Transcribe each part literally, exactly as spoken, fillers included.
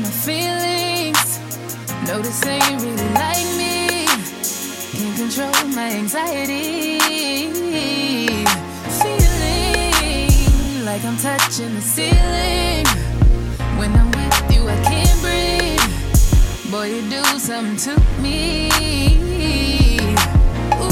my feelings. Noticing you really like me. Can't control my anxiety. Feeling like I'm touching the ceiling. When I'm with you, I can't breathe. Boy, you do something to me. Ooh,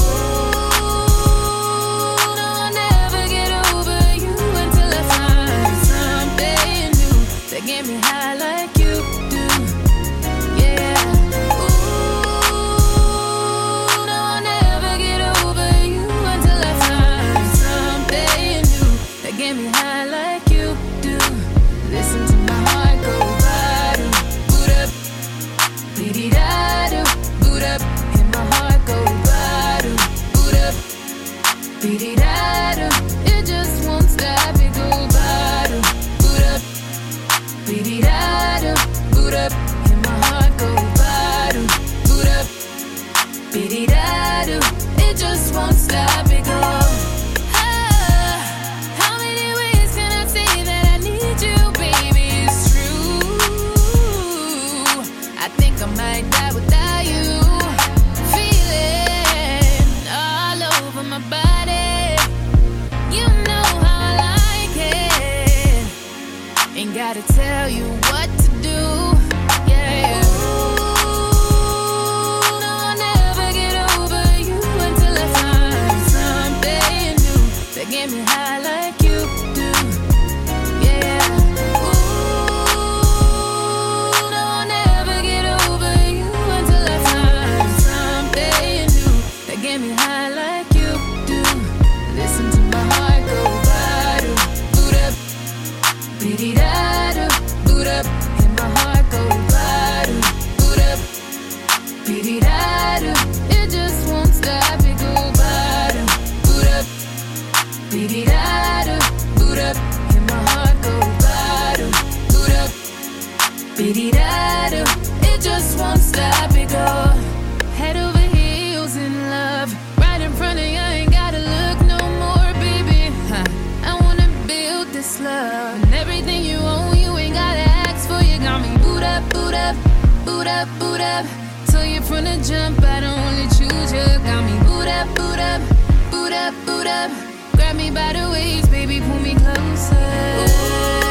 no, I'll never get over you until I find something new that get me high like you do. Yeah. Ooh, no, I'll never get over you until I find something new that get me high like you do. Listen to my heart go bottom, boot up, beat-it-da-do, boot up, and my heart go bottom, boot up, beat-it-da-do. It just won't stop, it go bottom, boot up, beat-it-da-do, boot up, and my heart go bottom, boot up, beat-it-da-do. It just won't stop, it go. Ah, how many ways can I say that I need you, baby? It's true. I think I might die without you. Feeling all over my body. You know how I like it. Ain't gotta tell you what to do. Yeah. Ooh, no, I'll never get over you until I find something new that get me high like you do. Yeah. Ooh, no, I'll never get over you until I find something new that get me high like you do. Listen to my heart go bottom, boot up, beat-it-da-do, boot up, and my heart go bottom, boot up, beat-it-da-do. It just won't stop, it go bottom, boot up, beat-it-da-do, boot up, and my heart go bottom, boot up, beat-it-da-do. It just won't stop, it go. Head over heels in love, right in front of you, ain't gotta look no more, baby. Huh. I wanna build this love, and everything you own, you ain't gotta ask for. You got me boot up, boot up, boot up, boot up. So you from the jump, I don't only choose you. Got me boot up, boot up, boot up, boot up. Grab me by the waist, baby, pull me closer. Ooh.